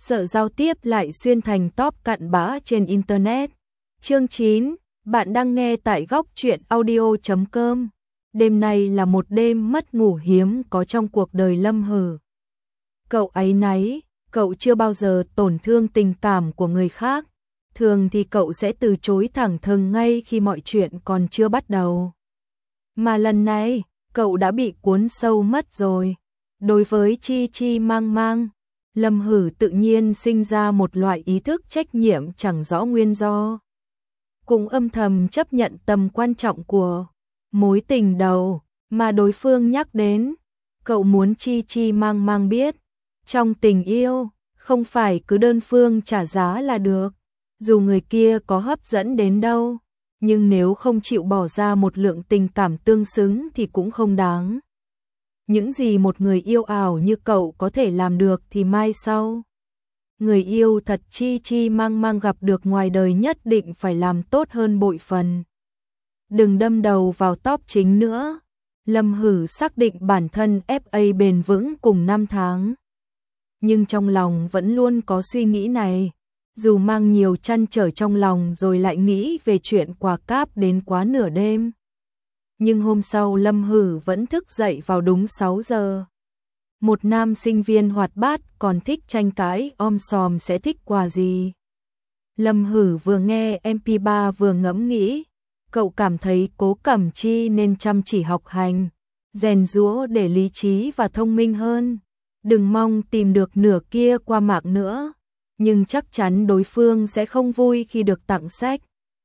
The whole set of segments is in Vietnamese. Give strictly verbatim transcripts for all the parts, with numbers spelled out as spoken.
sợ giao tiếp lại xuyên thành top cặn bã trên Internet. Chương chín, bạn đang nghe tại góc truyện audio chấm com. Đêm nay là một đêm mất ngủ hiếm có trong cuộc đời Lâm Hử. Cậu áy náy, cậu chưa bao giờ tổn thương tình cảm của người khác. Thường thì cậu sẽ từ chối thẳng thừng ngay khi mọi chuyện còn chưa bắt đầu. Mà lần này, cậu đã bị cuốn sâu mất rồi. Đối với Chi Chi Mang Mang, Lâm Hử tự nhiên sinh ra một loại ý thức trách nhiệm chẳng rõ nguyên do. Cũng âm thầm chấp nhận tầm quan trọng của mối tình đầu mà đối phương nhắc đến. Cậu muốn Chi Chi Mang Mang biết, trong tình yêu, không phải cứ đơn phương trả giá là được. Dù người kia có hấp dẫn đến đâu, nhưng nếu không chịu bỏ ra một lượng tình cảm tương xứng thì cũng không đáng. Những gì một người yêu ảo như cậu có thể làm được thì mai sau. Người yêu thật Chi Chi Mang Mang gặp được ngoài đời nhất định phải làm tốt hơn bội phần. Đừng đâm đầu vào top chính nữa. Lâm Hử xác định bản thân ép a bền vững cùng năm tháng. Nhưng trong lòng vẫn luôn có suy nghĩ này. Dù mang nhiều trăn trở trong lòng rồi lại nghĩ về chuyện quà cáp đến quá nửa đêm. Nhưng hôm sau Lâm Hử vẫn thức dậy vào đúng sáu giờ. Một nam sinh viên hoạt bát còn thích tranh cãi om sòm sẽ thích quà gì? Lâm Hử vừa nghe em pê ba vừa ngẫm nghĩ. Cậu cảm thấy Cố Cẩm Chi nên chăm chỉ học hành, rèn giũa để lý trí và thông minh hơn. Đừng mong tìm được nửa kia qua mạng nữa. Nhưng chắc chắn đối phương sẽ không vui khi được tặng sách.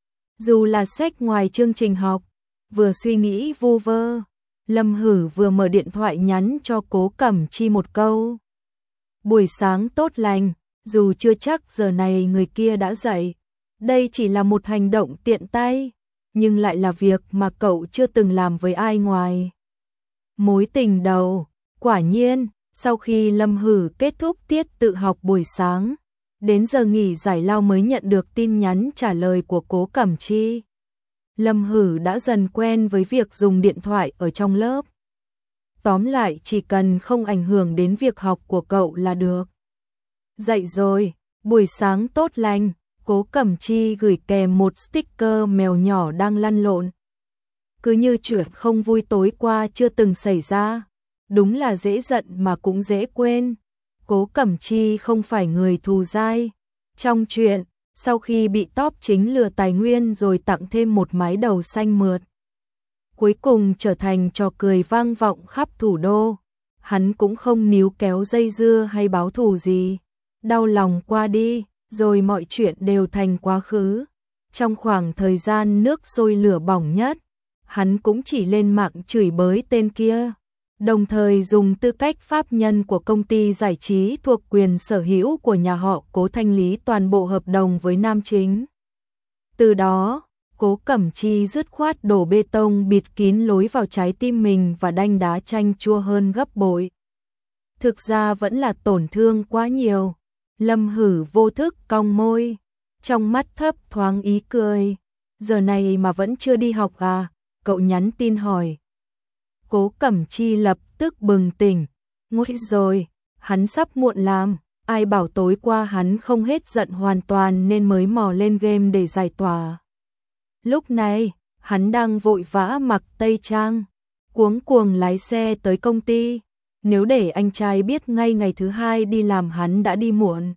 Dù là sách ngoài chương trình học. Vừa suy nghĩ vu vơ, Lâm Hử vừa mở điện thoại nhắn cho Cố Cẩm Chi một câu. Buổi sáng tốt lành, dù chưa chắc giờ này người kia đã dậy. Đây chỉ là một hành động tiện tay, nhưng lại là việc mà cậu chưa từng làm với ai ngoài mối tình đầu. Quả nhiên, sau khi Lâm Hử kết thúc tiết tự học buổi sáng, đến giờ nghỉ giải lao mới nhận được tin nhắn trả lời của Cố Cẩm Chi. Lâm Hử đã dần quen với việc dùng điện thoại ở trong lớp. Tóm lại chỉ cần không ảnh hưởng đến việc học của cậu là được. Dậy rồi, buổi sáng tốt lành, Cố Cẩm Chi gửi kèm một sticker mèo nhỏ đang lăn lộn. Cứ như chuyện không vui tối qua chưa từng xảy ra. Đúng là dễ giận mà cũng dễ quên. Cố Cẩm Chi không phải người thù dai. Trong chuyện, sau khi bị top chính lừa tài nguyên rồi tặng thêm một mái đầu xanh mượt, cuối cùng trở thành trò cười vang vọng khắp thủ đô. Hắn cũng không níu kéo dây dưa hay báo thù gì. Đau lòng qua đi, rồi mọi chuyện đều thành quá khứ. Trong khoảng thời gian nước sôi lửa bỏng nhất, hắn cũng chỉ lên mạng chửi bới tên kia. Đồng thời dùng tư cách pháp nhân của công ty giải trí thuộc quyền sở hữu của nhà họ Cố thanh lý toàn bộ hợp đồng với nam chính. Từ đó, Cố Cẩm Chi dứt khoát đổ bê tông bịt kín lối vào trái tim mình và đanh đá chanh chua hơn gấp bội. Thực ra vẫn là tổn thương quá nhiều. Lâm Hử vô thức cong môi, trong mắt thấp thoáng ý cười. Giờ này mà vẫn chưa đi học à? Cậu nhắn tin hỏi. Cố Cẩm Chi lập tức bừng tỉnh. Ngồi rồi, hắn sắp muộn làm. Ai bảo tối qua hắn không hết giận hoàn toàn nên mới mò lên game để giải tỏa. Lúc này, hắn đang vội vã mặc tây trang, cuống cuồng lái xe tới công ty. Nếu để anh trai biết ngay ngày thứ hai đi làm hắn đã đi muộn,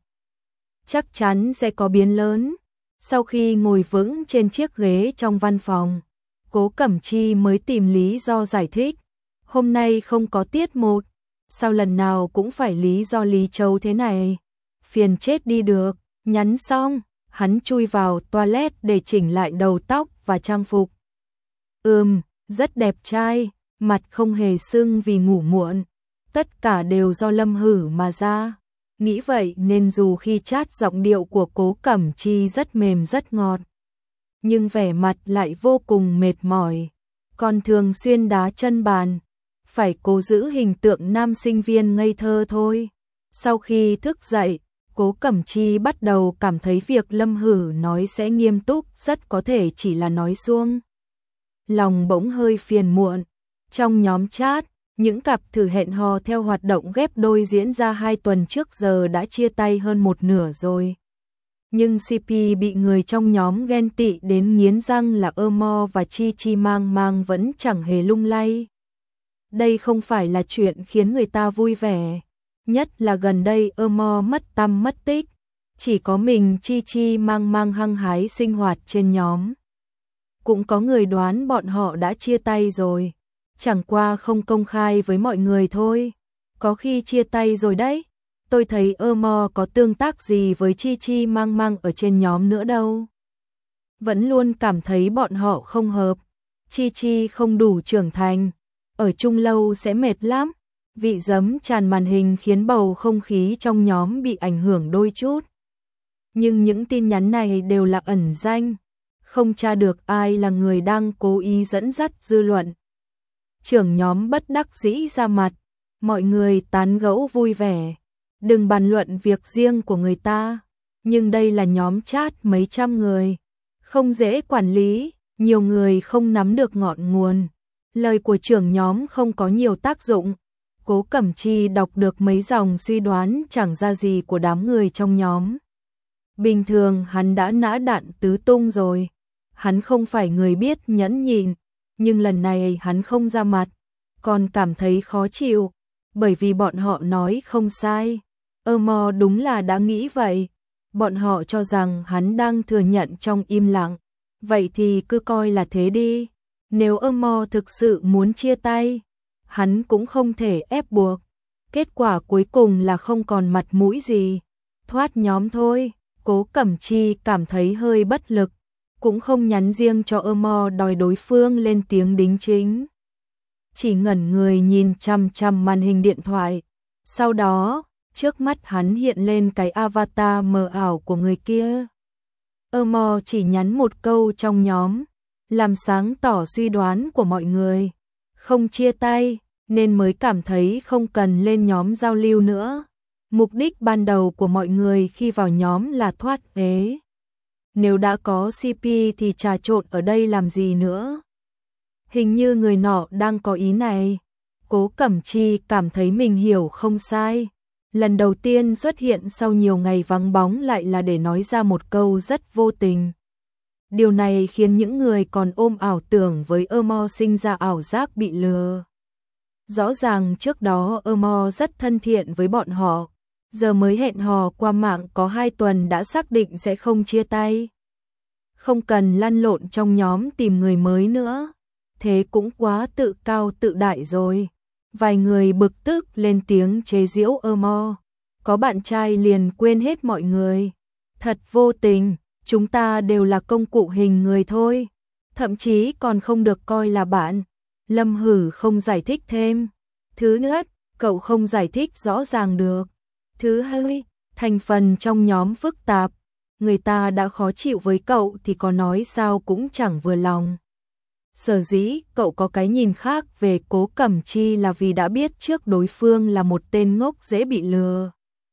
chắc chắn sẽ có biến lớn. Sau khi ngồi vững trên chiếc ghế trong văn phòng, Cố Cẩm Chi mới tìm lý do giải thích. Hôm nay không có tiết một, sao lần nào cũng phải lý do lý châu thế này? Phiền chết đi được. Nhắn xong, hắn chui vào toilet để chỉnh lại đầu tóc và trang phục. Ừm, rất đẹp trai, mặt không hề sưng vì ngủ muộn. Tất cả đều do Lâm Hử mà ra. Nghĩ vậy nên dù khi chat giọng điệu của Cố Cẩm Chi rất mềm rất ngọt, nhưng vẻ mặt lại vô cùng mệt mỏi. Còn thường xuyên đá chân bàn, phải cố giữ hình tượng nam sinh viên ngây thơ thôi. Sau khi thức dậy, Cố Cẩm Chi bắt đầu cảm thấy việc Lâm Hử nói sẽ nghiêm túc rất có thể chỉ là nói suông. Lòng bỗng hơi phiền muộn. Trong nhóm chat, Những cặp thử hẹn hò theo hoạt động ghép đôi diễn ra hai tuần trước giờ đã chia tay hơn một nửa rồi. Nhưng xê pê bị người trong nhóm ghen tị đến nghiến răng là Eumeo và Chi Chi Mang Mang vẫn chẳng hề lung lay. Đây không phải là chuyện khiến người ta vui vẻ, nhất là gần đây Eumeo mất tăm mất tích, chỉ có mình Chi Chi Mang Mang hăng hái sinh hoạt trên nhóm. Cũng có người đoán bọn họ đã chia tay rồi, chẳng qua không công khai với mọi người thôi. Có khi chia tay rồi đấy. Tôi thấy Eumeo có tương tác gì với Chi Chi Mang Mang ở trên nhóm nữa đâu. Vẫn luôn cảm thấy bọn họ không hợp. Chi Chi không đủ trưởng thành, ở chung lâu sẽ mệt lắm. Vị giấm tràn màn hình khiến bầu không khí trong nhóm bị ảnh hưởng đôi chút. Nhưng những tin nhắn này đều là ẩn danh, không tra được ai là người đang cố ý dẫn dắt dư luận. Trưởng nhóm bất đắc dĩ ra mặt, mọi người tán gẫu vui vẻ. Đừng bàn luận việc riêng của người ta, nhưng đây là nhóm chat mấy trăm người, không dễ quản lý, nhiều người không nắm được ngọn nguồn. Lời của trưởng nhóm không có nhiều tác dụng. Cố Cẩm Chi đọc được mấy dòng suy đoán chẳng ra gì của đám người trong nhóm. Bình thường hắn đã nã đạn tứ tung rồi, hắn không phải người biết nhẫn nhịn, nhưng lần này hắn không ra mặt, còn cảm thấy khó chịu, bởi vì bọn họ nói không sai. Eumeo đúng là đã nghĩ vậy, bọn họ cho rằng hắn đang thừa nhận trong im lặng, vậy thì cứ coi là thế đi. Nếu Eumeo thực sự muốn chia tay, hắn cũng không thể ép buộc, kết quả cuối cùng là không còn mặt mũi gì, thoát nhóm thôi. Cố Cẩm Chi cảm thấy hơi bất lực, cũng không nhắn riêng cho Eumeo đòi đối phương lên tiếng đính chính. Chỉ ngẩn người nhìn chằm chằm màn hình điện thoại, sau đó trước mắt hắn hiện lên cái avatar mờ ảo của người kia. Eumeo chỉ nhắn một câu trong nhóm, làm sáng tỏ suy đoán của mọi người, không chia tay, nên mới cảm thấy không cần lên nhóm giao lưu nữa. Mục đích ban đầu của mọi người khi vào nhóm là thoát ế. Nếu đã có xê pê thì trà trộn ở đây làm gì nữa? Hình như người nọ đang có ý này. Cố Cẩm Chi cảm thấy mình hiểu không sai. Lần đầu tiên xuất hiện sau nhiều ngày vắng bóng lại là để nói ra một câu rất vô tình. Điều này khiến những người còn ôm ảo tưởng với Eumeo sinh ra ảo giác bị lừa. Rõ ràng trước đó Eumeo rất thân thiện với bọn họ, giờ mới hẹn hò qua mạng có hai tuần đã xác định sẽ không chia tay. Không cần lăn lộn trong nhóm tìm người mới nữa, thế cũng quá tự cao tự đại rồi. Vài người bực tức lên tiếng chế giễu Eumeo, có bạn trai liền quên hết mọi người. Thật vô tình, chúng ta đều là công cụ hình người thôi, thậm chí còn không được coi là bạn. Lâm Hử không giải thích thêm. Thứ nhất, cậu không giải thích rõ ràng được. Thứ hai, thành phần trong nhóm phức tạp, người ta đã khó chịu với cậu thì có nói sao cũng chẳng vừa lòng. Sở dĩ cậu có cái nhìn khác về Cố Cẩm Chi là vì đã biết trước đối phương là một tên ngốc dễ bị lừa.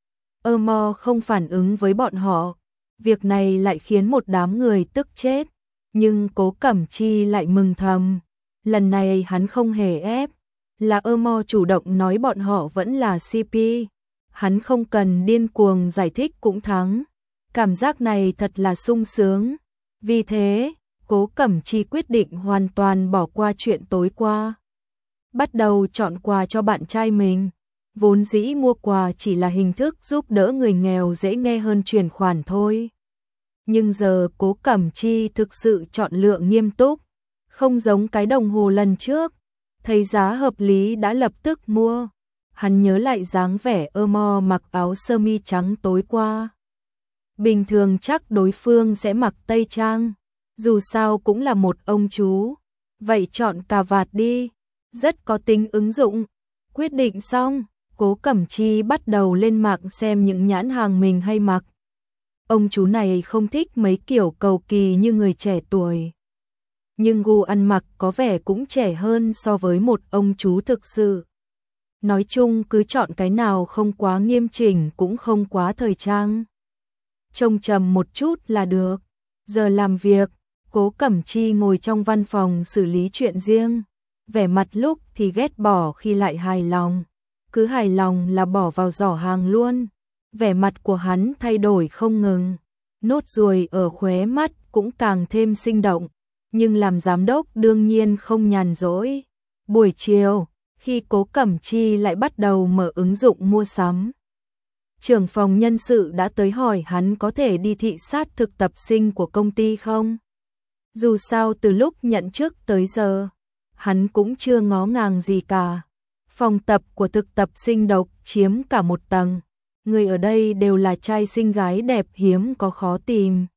Eumeo không phản ứng với bọn họ, việc này lại khiến một đám người tức chết, nhưng Cố Cẩm Chi lại mừng thầm. Lần này hắn không hề ép, là Eumeo chủ động nói bọn họ vẫn là xê pê. Hắn không cần điên cuồng giải thích cũng thắng. Cảm giác này thật là sung sướng. Vì thế, Cố Cẩm Chi quyết định hoàn toàn bỏ qua chuyện tối qua. Bắt đầu chọn quà cho bạn trai mình. Vốn dĩ mua quà chỉ là hình thức giúp đỡ người nghèo dễ nghe hơn chuyển khoản thôi. Nhưng giờ Cố Cẩm Chi thực sự chọn lựa nghiêm túc. Không giống cái đồng hồ lần trước, thấy giá hợp lý đã lập tức mua. Hắn nhớ lại dáng vẻ Eumeo mặc áo sơ mi trắng tối qua. Bình thường chắc đối phương sẽ mặc tây trang, dù sao cũng là một ông chú. Vậy chọn cà vạt đi, rất có tính ứng dụng. Quyết định xong, Cố Cẩm Chi bắt đầu lên mạng xem những nhãn hàng mình hay mặc. Ông chú này không thích mấy kiểu cầu kỳ như người trẻ tuổi, nhưng gu ăn mặc có vẻ cũng trẻ hơn so với một ông chú thực sự. Nói chung cứ chọn cái nào không quá nghiêm chỉnh cũng không quá thời trang. Trông trầm một chút là được. Giờ làm việc, Cố Cẩm Chi ngồi trong văn phòng xử lý chuyện riêng. vẻ mặt lúc thì ghét bỏ khi lại hài lòng, cứ hài lòng là bỏ vào giỏ hàng luôn. Vẻ mặt của hắn thay đổi không ngừng, nốt ruồi ở khóe mắt cũng càng thêm sinh động, nhưng làm giám đốc đương nhiên không nhàn rỗi. Buổi chiều, khi Cố Cẩm Chi lại bắt đầu mở ứng dụng mua sắm, trưởng phòng nhân sự đã tới hỏi hắn có thể đi thị sát thực tập sinh của công ty không. Dù sao từ lúc nhận chức tới giờ, hắn cũng chưa ngó ngàng gì cả. Phòng tập của thực tập sinh độc chiếm cả một tầng, người ở đây đều là trai xinh gái đẹp hiếm có khó tìm.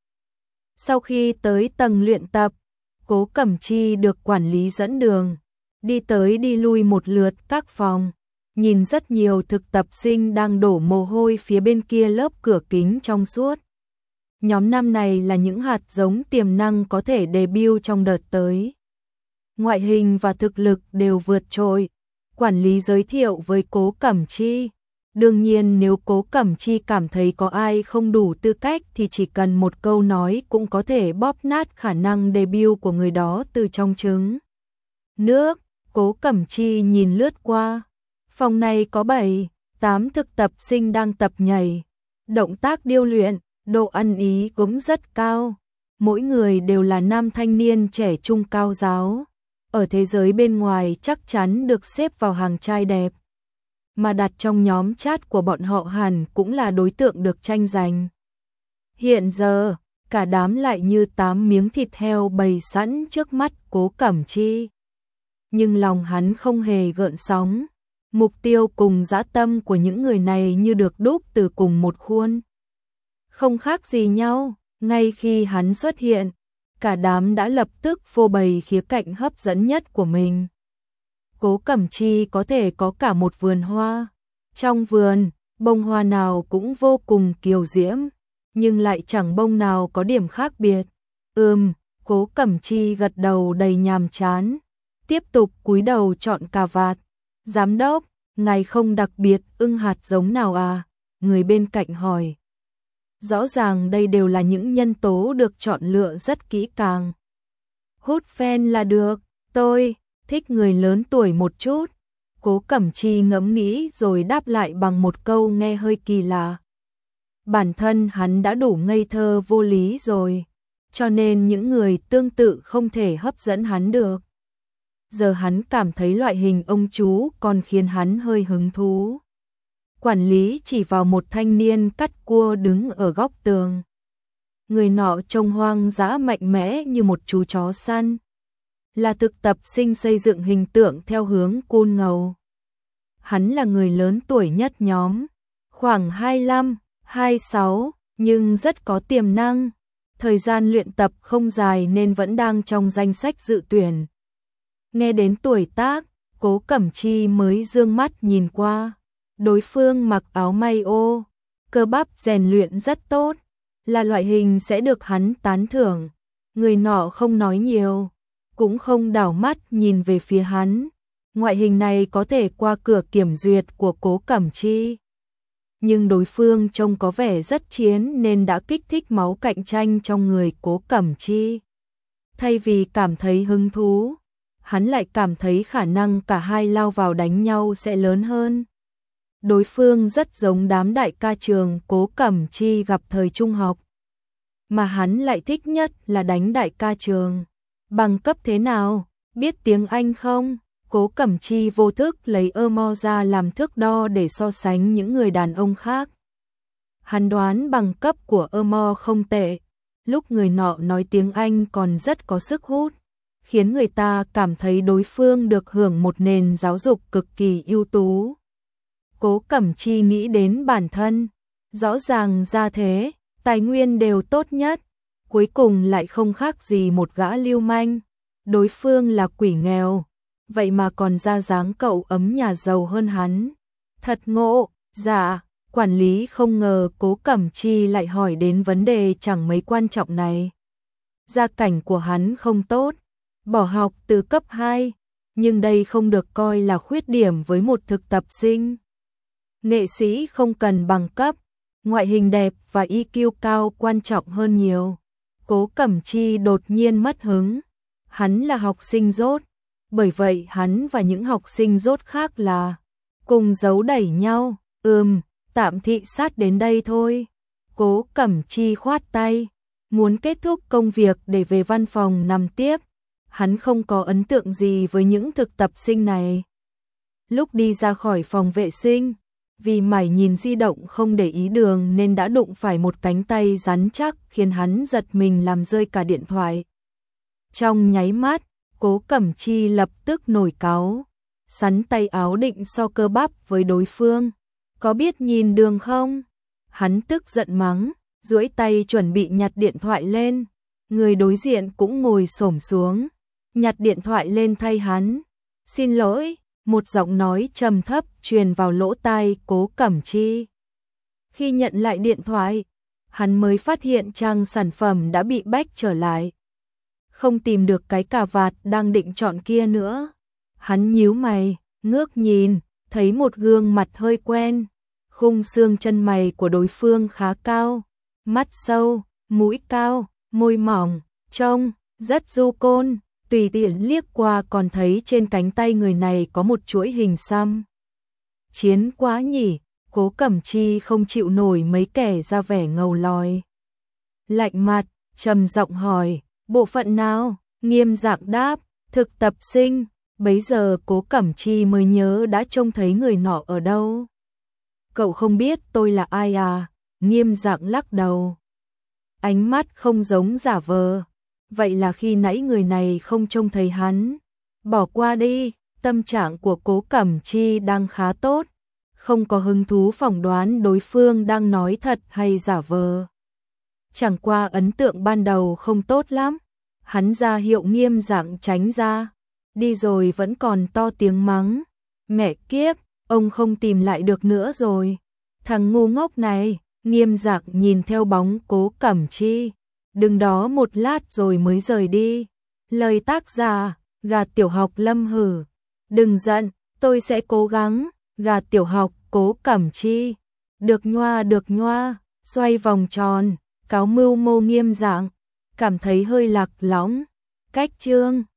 Sau khi tới tầng luyện tập, Cố Cẩm Chi được quản lý dẫn đường, đi tới đi lui một lượt các phòng, nhìn rất nhiều thực tập sinh đang đổ mồ hôi phía bên kia lớp cửa kính trong suốt. Nhóm năm này là những hạt giống tiềm năng có thể debut trong đợt tới. Ngoại hình và thực lực đều vượt trội. Quản lý giới thiệu với Cố Cẩm Chi. Đương nhiên nếu Cố Cẩm Chi cảm thấy có ai không đủ tư cách thì chỉ cần một câu nói cũng có thể bóp nát khả năng debut của người đó từ trong trứng nước. Cố Cẩm Chi nhìn lướt qua. Phòng này có bảy, tám thực tập sinh đang tập nhảy. Động tác điêu luyện, độ ăn ý cũng rất cao. Mỗi người đều là nam thanh niên trẻ trung cao ráo. Ở thế giới bên ngoài chắc chắn được xếp vào hàng trai đẹp. Mà đặt trong nhóm chat của bọn họ hẳn cũng là đối tượng được tranh giành. Hiện giờ, cả đám lại như tám miếng thịt heo bày sẵn trước mắt Cố Cẩm Chi. Nhưng lòng hắn không hề gợn sóng. Mục tiêu cùng dã tâm của những người này như được đúc từ cùng một khuôn. Không khác gì nhau, ngay khi hắn xuất hiện, cả đám đã lập tức phô bày khía cạnh hấp dẫn nhất của mình. Cố Cẩm Chi có thể có cả một vườn hoa. Trong vườn, bông hoa nào cũng vô cùng kiều diễm, nhưng lại chẳng bông nào có điểm khác biệt. Ừm, Cố Cẩm Chi gật đầu đầy nhàm chán, tiếp tục cúi đầu chọn cà vạt. Giám đốc, ngài không đặc biệt ưng hạt giống nào à? Người bên cạnh hỏi. Rõ ràng đây đều là những nhân tố được chọn lựa rất kỹ càng. Hút fan là được, tôi thích người lớn tuổi một chút. Cố Cẩm Chi ngẫm nghĩ rồi đáp lại bằng một câu nghe hơi kỳ lạ. Bản thân hắn đã đủ ngây thơ vô lý rồi, cho nên những người tương tự không thể hấp dẫn hắn được. Giờ hắn cảm thấy loại hình ông chú còn khiến hắn hơi hứng thú. Quản lý chỉ vào một thanh niên cắt cua đứng ở góc tường. Người nọ trông hoang dã mạnh mẽ như một chú chó săn. Là thực tập sinh xây dựng hình tượng theo hướng cool ngầu. Hắn là người lớn tuổi nhất nhóm, khoảng hai mươi lăm, hai mươi sáu, nhưng rất có tiềm năng. Thời gian luyện tập không dài nên vẫn đang trong danh sách dự tuyển. Nghe đến tuổi tác, Cố Cẩm Chi mới dương mắt nhìn qua. Đối phương mặc áo may ô, cơ bắp rèn luyện rất tốt, là loại hình sẽ được hắn tán thưởng. Người nọ không nói nhiều, cũng không đảo mắt nhìn về phía hắn. Ngoại hình này có thể qua cửa kiểm duyệt của Cố Cẩm Chi. Nhưng đối phương trông có vẻ rất chiến nên đã kích thích máu cạnh tranh trong người Cố Cẩm Chi. Thay vì cảm thấy hứng thú, hắn lại cảm thấy khả năng cả hai lao vào đánh nhau sẽ lớn hơn. Đối phương rất giống đám đại ca trường Cố Cẩm Chi gặp thời trung học. Mà hắn lại thích nhất là đánh đại ca trường. Bằng cấp thế nào? Biết tiếng Anh không? Cố Cẩm Chi vô thức lấy ơ mo ra làm thước đo để so sánh những người đàn ông khác. Hắn đoán bằng cấp của ơ mo không tệ. Lúc người nọ nói tiếng Anh còn rất có sức hút, khiến người ta cảm thấy đối phương được hưởng một nền giáo dục cực kỳ ưu tú. Cố Cẩm Chi nghĩ đến bản thân, rõ ràng ra thế, tài nguyên đều tốt nhất, cuối cùng lại không khác gì một gã lưu manh. Đối phương là quỷ nghèo, vậy mà còn ra dáng cậu ấm nhà giàu hơn hắn. Thật ngộ. Dạ, quản lý không ngờ Cố Cẩm Chi lại hỏi đến vấn đề chẳng mấy quan trọng này. Gia cảnh của hắn không tốt, bỏ học từ cấp hai, nhưng đây không được coi là khuyết điểm với một thực tập sinh. Nghệ sĩ không cần bằng cấp, ngoại hình đẹp và i kiu cao quan trọng hơn nhiều. Cố Cẩm Chi đột nhiên mất hứng. Hắn là học sinh dốt, bởi vậy hắn và những học sinh rốt khác là cùng giấu đẩy nhau. Ừm, tạm thị sát đến đây thôi. Cố Cẩm Chi khoát tay, muốn kết thúc công việc để về văn phòng nằm tiếp. Hắn không có ấn tượng gì với những thực tập sinh này. Lúc đi ra khỏi phòng vệ sinh, vì mải nhìn di động không để ý đường nên đã đụng phải một cánh tay rắn chắc khiến hắn giật mình làm rơi cả điện thoại. Trong nháy mắt, Cố Cẩm Chi lập tức nổi cáu, sắn tay áo định so cơ bắp với đối phương. Có biết nhìn đường không? Hắn tức giận mắng, duỗi tay chuẩn bị nhặt điện thoại lên. Người đối diện cũng ngồi xổm xuống, nhặt điện thoại lên thay hắn. Xin lỗi, một giọng nói trầm thấp truyền vào lỗ tai Cố Cẩm Chi. Khi nhận lại điện thoại, hắn mới phát hiện trang sản phẩm đã bị bách trở lại. Không tìm được cái cà vạt đang định chọn kia nữa. Hắn nhíu mày, ngước nhìn, thấy một gương mặt hơi quen. Khung xương chân mày của đối phương khá cao, mắt sâu, mũi cao, môi mỏng, trông rất du côn. Tùy tiện liếc qua còn thấy trên cánh tay người này có một chuỗi hình xăm. Chiến quá nhỉ, Cố Cẩm Chi không chịu nổi mấy kẻ ra vẻ ngầu lòi. Lạnh mặt, trầm giọng hỏi, bộ phận nào? Nghiêm Dạng đáp, thực tập sinh. Bấy giờ Cố Cẩm Chi mới nhớ đã trông thấy người nọ ở đâu. Cậu không biết tôi là ai à? Nghiêm Dạng lắc đầu. Ánh mắt không giống giả vờ. Vậy là khi nãy người này không trông thấy hắn. Bỏ qua đi, tâm trạng của Cố Cẩm Chi đang khá tốt. Không có hứng thú phỏng đoán đối phương đang nói thật hay giả vờ. Chẳng qua ấn tượng ban đầu không tốt lắm. Hắn ra hiệu Nghiêm Dạng tránh ra. Đi rồi vẫn còn to tiếng mắng. Mẹ kiếp, ông không tìm lại được nữa rồi. Thằng ngu ngốc này. Nghiêm Dạng nhìn theo bóng Cố Cẩm Chi. Đứng đó một lát rồi mới rời đi. Lời tác giả, gà tiểu học Lâm Hử. Đừng giận, tôi sẽ cố gắng. Gà tiểu học Cố Cẩm Chi. Được nhoa được nhoa, xoay vòng tròn, cáo mưu mô Nghiêm Dạng. Cảm thấy hơi lạc lõng. Cách chương.